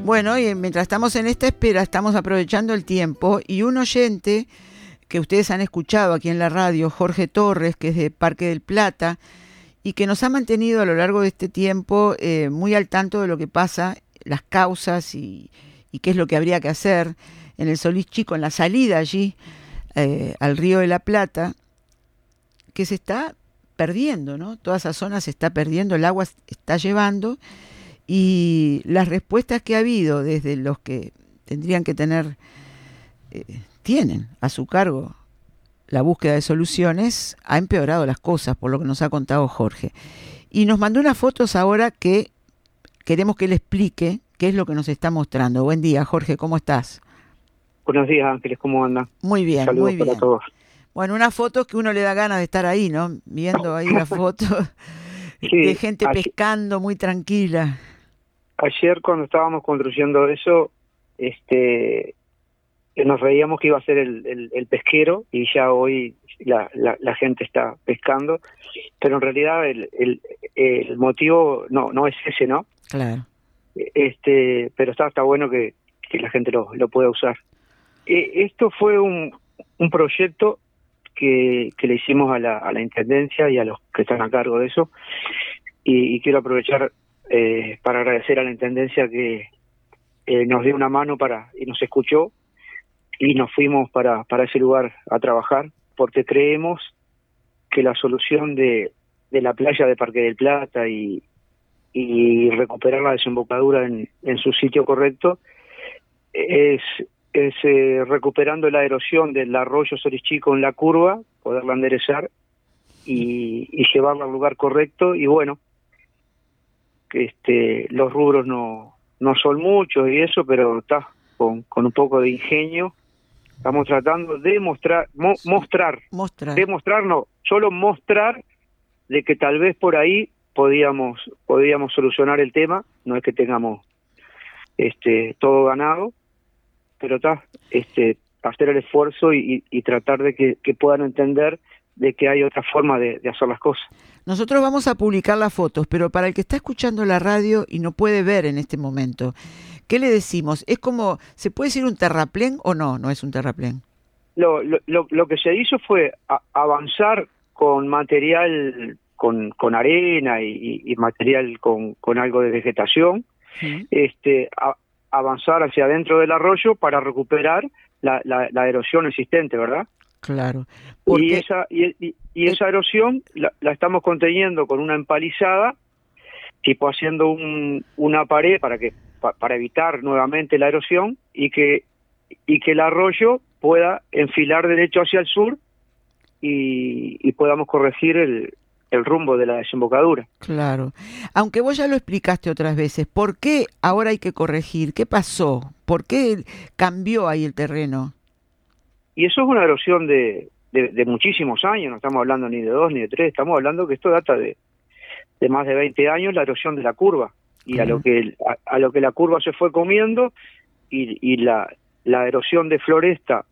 Bueno, y mientras estamos en esta espera, estamos aprovechando el tiempo y un oyente que ustedes han escuchado aquí en la radio, Jorge Torres, que es de Parque del Plata, y que nos ha mantenido a lo largo de este tiempo muy al tanto de lo que pasa, las causas y qué es lo que habría que hacer en el Solís Chico, en la salida allí al Río de la Plata, que se está perdiendo, ¿no? Toda esa zona se está perdiendo, el agua está llevando, y las respuestas que ha habido desde los que tendrían que tener, tienen a su cargo la búsqueda de soluciones, ha empeorado las cosas, por lo que nos ha contado Jorge. Y nos mandó unas fotos ahora que queremos que él explique qué es lo que nos está mostrando. Buen día, Jorge, ¿cómo estás? Buenos días, Ángeles, ¿cómo andan? Muy bien, Saludos muy bien. para todos. Bueno, unas fotos que uno le da ganas de estar ahí, ¿no? Viendo ahí la foto de Sí, gente pescando muy tranquila. ayer cuando estábamos construyendo eso, nos veíamos que iba a ser el pesquero y ya hoy la gente está pescando, pero en realidad el motivo no es ese, ¿no? Claro. Pero está bueno que la gente lo pueda usar. Esto fue un proyecto que le hicimos a la Intendencia y a los que están a cargo de eso, y quiero aprovechar para agradecer a la Intendencia que nos dio una mano y nos escuchó, y nos fuimos para ese lugar a trabajar, porque creemos que la solución de la playa de Parque del Plata y recuperar la desembocadura en su sitio correcto es recuperando la erosión del arroyo Solís Chico en la curva, poderla enderezar y llevarla al lugar correcto. Y bueno, los rubros no son muchos y eso, pero está con un poco de ingenio. Estamos tratando de mostrar de que tal vez por ahí podíamos solucionar el tema. No es que tengamos todo ganado, pero hacer el esfuerzo y tratar de que puedan entender de que hay otra forma de hacer las cosas. Nosotros vamos a publicar las fotos, pero para el que está escuchando la radio y no puede ver en este momento, ¿qué le decimos? ¿Es como, se puede decir un terraplén o no? No es un terraplén. Lo que se hizo fue avanzar con material, con arena y material con algo de vegetación, Sí. Avanzar hacia adentro del arroyo para recuperar la erosión existente, ¿verdad? Claro. Porque esa erosión la estamos conteniendo con una empalizada, tipo haciendo una pared para evitar nuevamente la erosión y que el arroyo pueda enfilar derecho hacia el sur y podamos corregir el rumbo de la desembocadura. Claro. Aunque vos ya lo explicaste otras veces, ¿por qué ahora hay que corregir? ¿Qué pasó? ¿Por qué cambió ahí el terreno? Y eso es una erosión de muchísimos años, no estamos hablando ni de 2 ni de 3, estamos hablando que esto data de más de 20 años, la erosión de la curva, y Claro. a lo que la curva se fue comiendo, y la erosión de Floresta,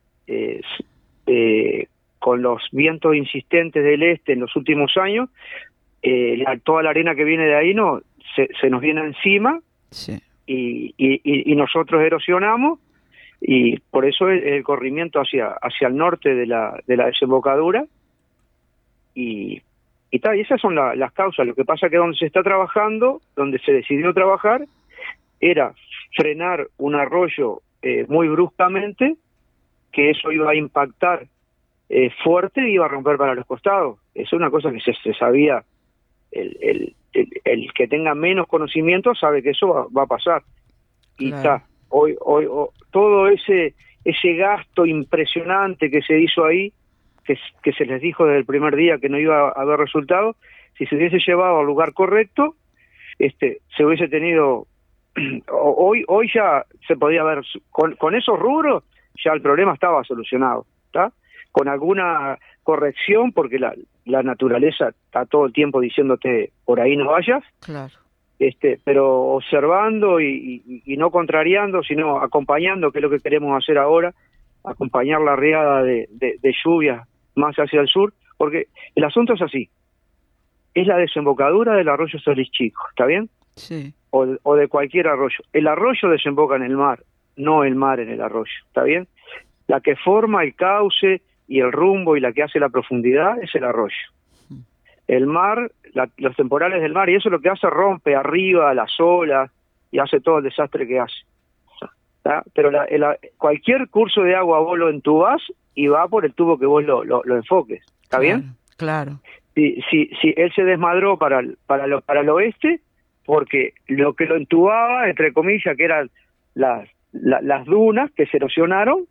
con los vientos insistentes del este en los últimos años, toda la arena que viene de ahí se nos viene encima. Sí. Y nosotros erosionamos, y por eso el corrimiento hacia el norte de la desembocadura, y esas son las causas. Lo que pasa es que donde se está trabajando, donde se decidió trabajar, era frenar un arroyo muy bruscamente, que eso iba a impactar fuerte y iba a romper para los costados. Es una cosa que se sabía. El que tenga menos conocimiento sabe que eso va a pasar. Y Claro. hoy todo ese gasto impresionante que se hizo ahí, que se les dijo desde el primer día que no iba a haber resultado, si se hubiese llevado al lugar correcto, se hubiese tenido hoy ya se podía ver con esos rubros, ya el problema estaba solucionado, ¿está? Con alguna corrección, porque la naturaleza está todo el tiempo diciéndote por ahí no vayas. Claro. Pero observando y no contrariando, sino acompañando, que es lo que queremos hacer ahora, acompañar la riada de lluvias más hacia el sur, porque el asunto es así: es la desembocadura del arroyo Solís Chico, ¿está bien? Sí. o de cualquier arroyo. El arroyo desemboca en el mar, no el mar en el arroyo, ¿está bien? La que forma el cauce y el rumbo y la que hace la profundidad es el arroyo. El mar, los temporales del mar, y eso es lo que hace, rompe arriba las olas y hace todo el desastre que hace. ¿Tá? Pero cualquier curso de agua vos lo entubás y va por el tubo que vos lo enfoques, ¿está bien? Claro. Si él se desmadró para el oeste, porque lo que lo entubaba, entre comillas, que eran las dunas que se erosionaron,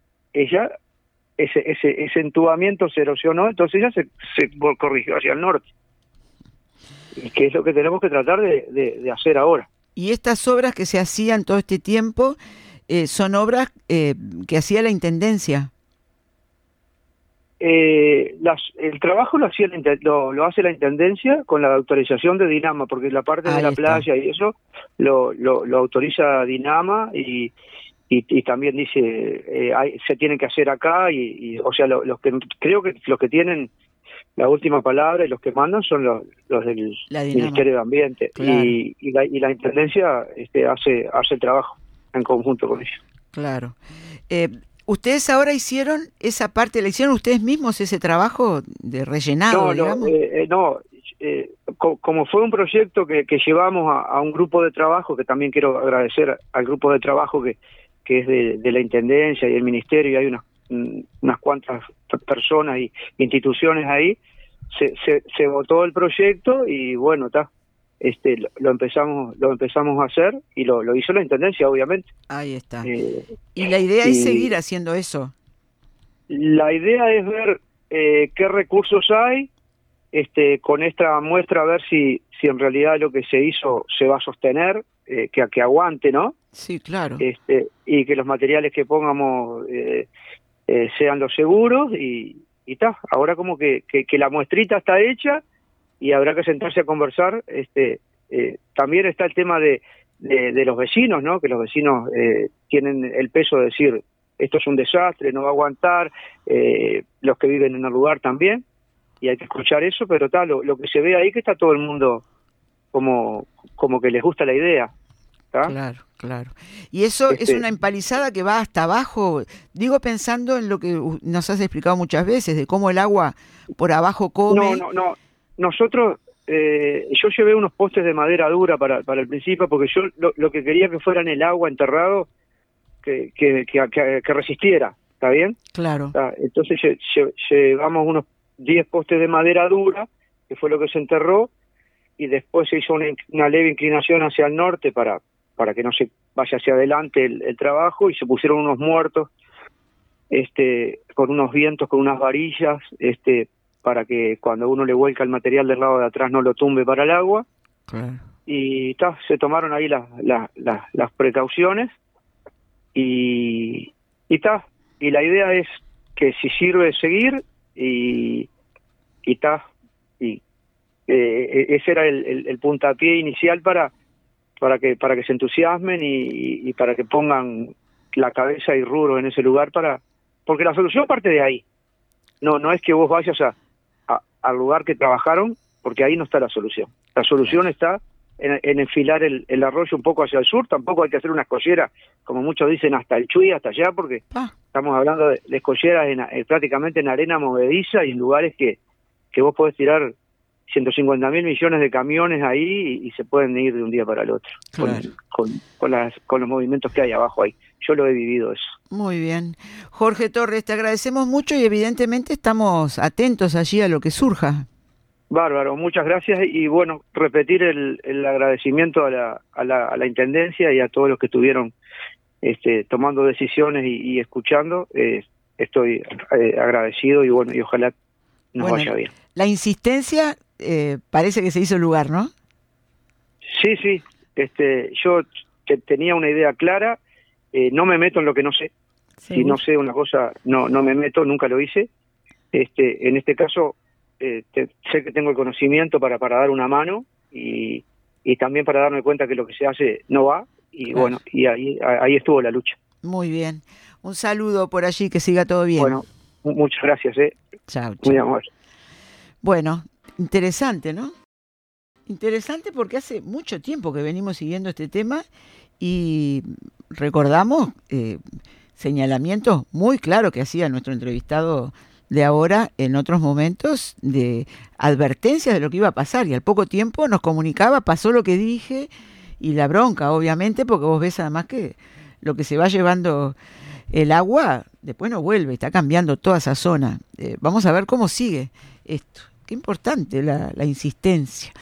ese entubamiento se erosionó, entonces ella se corrigió hacia el norte. Y que es lo que tenemos que tratar de hacer ahora. Y estas obras que se hacían todo este tiempo son obras que hacía la Intendencia. El trabajo lo hace la Intendencia con la autorización de Dinama, porque la parte de la playa y eso lo autoriza Dinama y también dice se tiene que hacer acá y o sea los que creo que los que tienen la última palabra y los que mandan son los del Ministerio de Ambiente. Claro. Y la Intendencia hace el trabajo en conjunto con ellos. Claro. ¿Ustedes ahora hicieron esa parte, la hicieron ustedes mismos ese trabajo de rellenado, digamos? Como fue un proyecto que llevamos a un grupo de trabajo, que también quiero agradecer al grupo de trabajo que es de la Intendencia y el Ministerio, y hay unas cuantas personas y instituciones ahí, se votó el proyecto y bueno, lo empezamos a hacer y lo hizo la Intendencia, obviamente. Ahí está. ¿Y la idea es seguir haciendo eso? La idea es ver qué recursos hay, con esta muestra, a ver si en realidad lo que se hizo se va a sostener, que aguante, ¿no? Sí, claro. Y que los materiales que pongamos sean los seguros y ahora como que la muestrita está hecha y habrá que sentarse a conversar. También está el tema de los vecinos, ¿no? Que los vecinos tienen el peso de decir esto es un desastre, no va a aguantar, los que viven en el lugar también, y hay que escuchar eso, pero lo que se ve ahí que está todo el mundo como que les gusta la idea. Claro, claro. Y eso es una empalizada que va hasta abajo, digo pensando en lo que nos has explicado muchas veces, de cómo el agua por abajo come. No, nosotros, yo llevé unos postes de madera dura para el principio, porque yo lo que quería que fuera en el agua enterrado, que resistiera, ¿está bien? Claro. Entonces llevamos unos 10 postes de madera dura, que fue lo que se enterró, y después se hizo una leve inclinación hacia el norte para que no se vaya hacia adelante el trabajo, y se pusieron unos muertos con unos vientos, con unas varillas, para que cuando uno le vuelca el material del lado de atrás no lo tumbe para el agua. Claro. Y se tomaron ahí las precauciones y la idea es que si sirve seguir y ese era el puntapié inicial para que se entusiasmen y para que pongan la cabeza y rubro en ese lugar, porque la solución parte de ahí. No es que vos vayas al lugar que trabajaron, porque ahí no está la solución. La solución está en enfilar el arroyo un poco hacia el sur. Tampoco hay que hacer una escollera, como muchos dicen, hasta el Chuy, hasta allá, porque estamos hablando de escolleras prácticamente en arena movediza y en lugares que vos podés tirar 150.000 millones de camiones ahí y se pueden ir de un día para el otro, claro, con los movimientos que hay abajo ahí. Yo lo he vivido eso. Muy bien. Jorge Torres, te agradecemos mucho y evidentemente estamos atentos allí a lo que surja. Bárbaro, muchas gracias y bueno, repetir el agradecimiento a la Intendencia y a todos los que estuvieron tomando decisiones y escuchando. Estoy agradecido y bueno, y ojalá nos vaya bien. La insistencia parece que se hizo lugar, ¿no? Sí, yo tenía una idea clara, no me meto en lo que no sé. ¿Sí? Si no sé una cosa, no me meto, nunca lo hice. En este caso, sé que tengo el conocimiento para dar una mano y también para darme cuenta que lo que se hace no va, y claro, bueno, y ahí estuvo la lucha. Muy bien. Un saludo por allí, que siga todo bien. Bueno, muchas gracias. Chao. Muy amable. Bueno, interesante, ¿no? Interesante porque hace mucho tiempo que venimos siguiendo este tema y recordamos señalamientos muy claros que hacía nuestro entrevistado de ahora en otros momentos de advertencias de lo que iba a pasar, y al poco tiempo nos comunicaba: pasó lo que dije, y la bronca obviamente, porque vos ves además que lo que se va llevando el agua después no vuelve, está cambiando toda esa zona. Vamos a ver cómo sigue esto. Qué importante la insistencia.